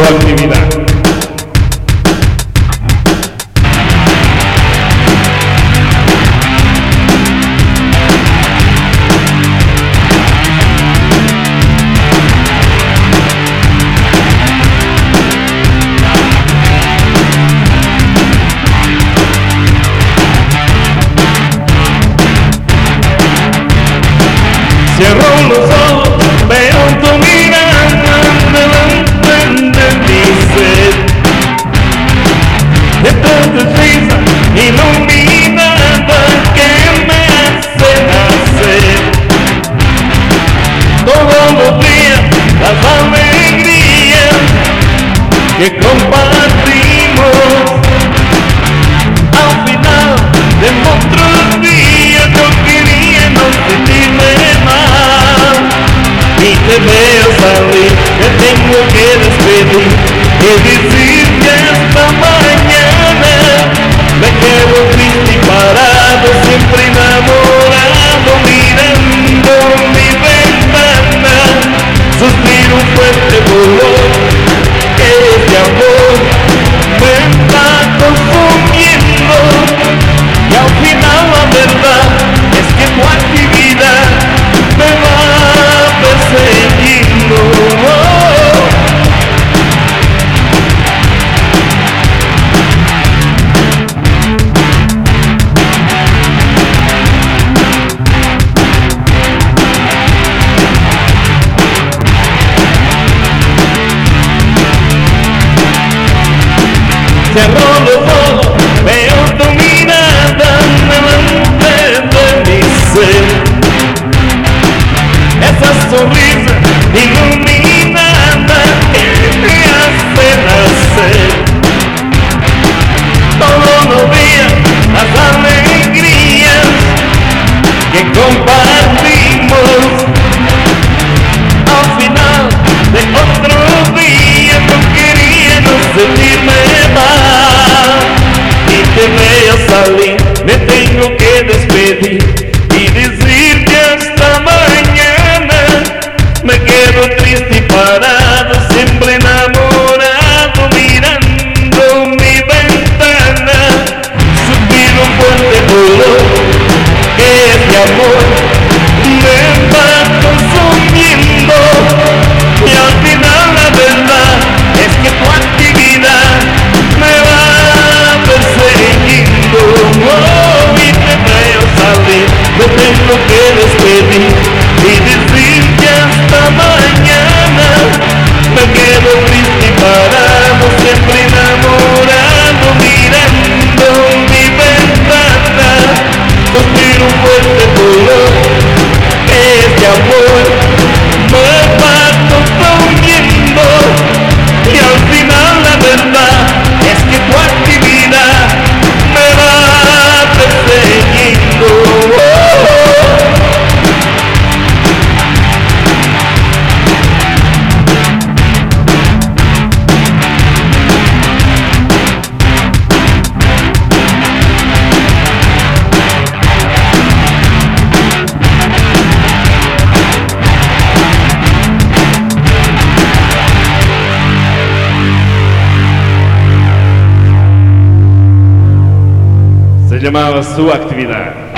actividad. Cierro los ojos, veo tu mirada delante de mi ser. De tu risa iluminada que me hace nacer. Todos los días las alegrías que compartimos. Al final de otros días yo quería no sentirme mal. Y te veo salir, te tengo que despedir y decir que esta mañana me quedo triste y parado, siempre enamorado, mirando mi ventana. Suspiro un fuerte dolor, que este amor me está consumiendo. Y al final la verdad es que tu actividad me va persiguiendo. Cierro los ojos, veo tu mirada delante de mi ser. Esa sonrisa iluminada que me hace nacer. Todos los días las alegrías que compartimos. Al final de otros días no quería no sentirme mal. Y te veo salir, me tengo que despedir y decir que hasta mañana. Me quedo triste y parado, siempre enamorado, mirando mi ventana. Suspiro un fuerte dolor, que este amor me va consumiendo. Y al final la verdad es que tu actividad me va persiguiendo. Oh, y te veo salir, me tengo que despedir y decir que hasta mañana. Me quedo triste y parado, siempre enamorado, mirando mi ventana. Suspiro un fuerte dolor, que este amor me va consumiendo. Y al final la verdad es que tu actividad me va persiguiendo. Se llamaba Su Actividad.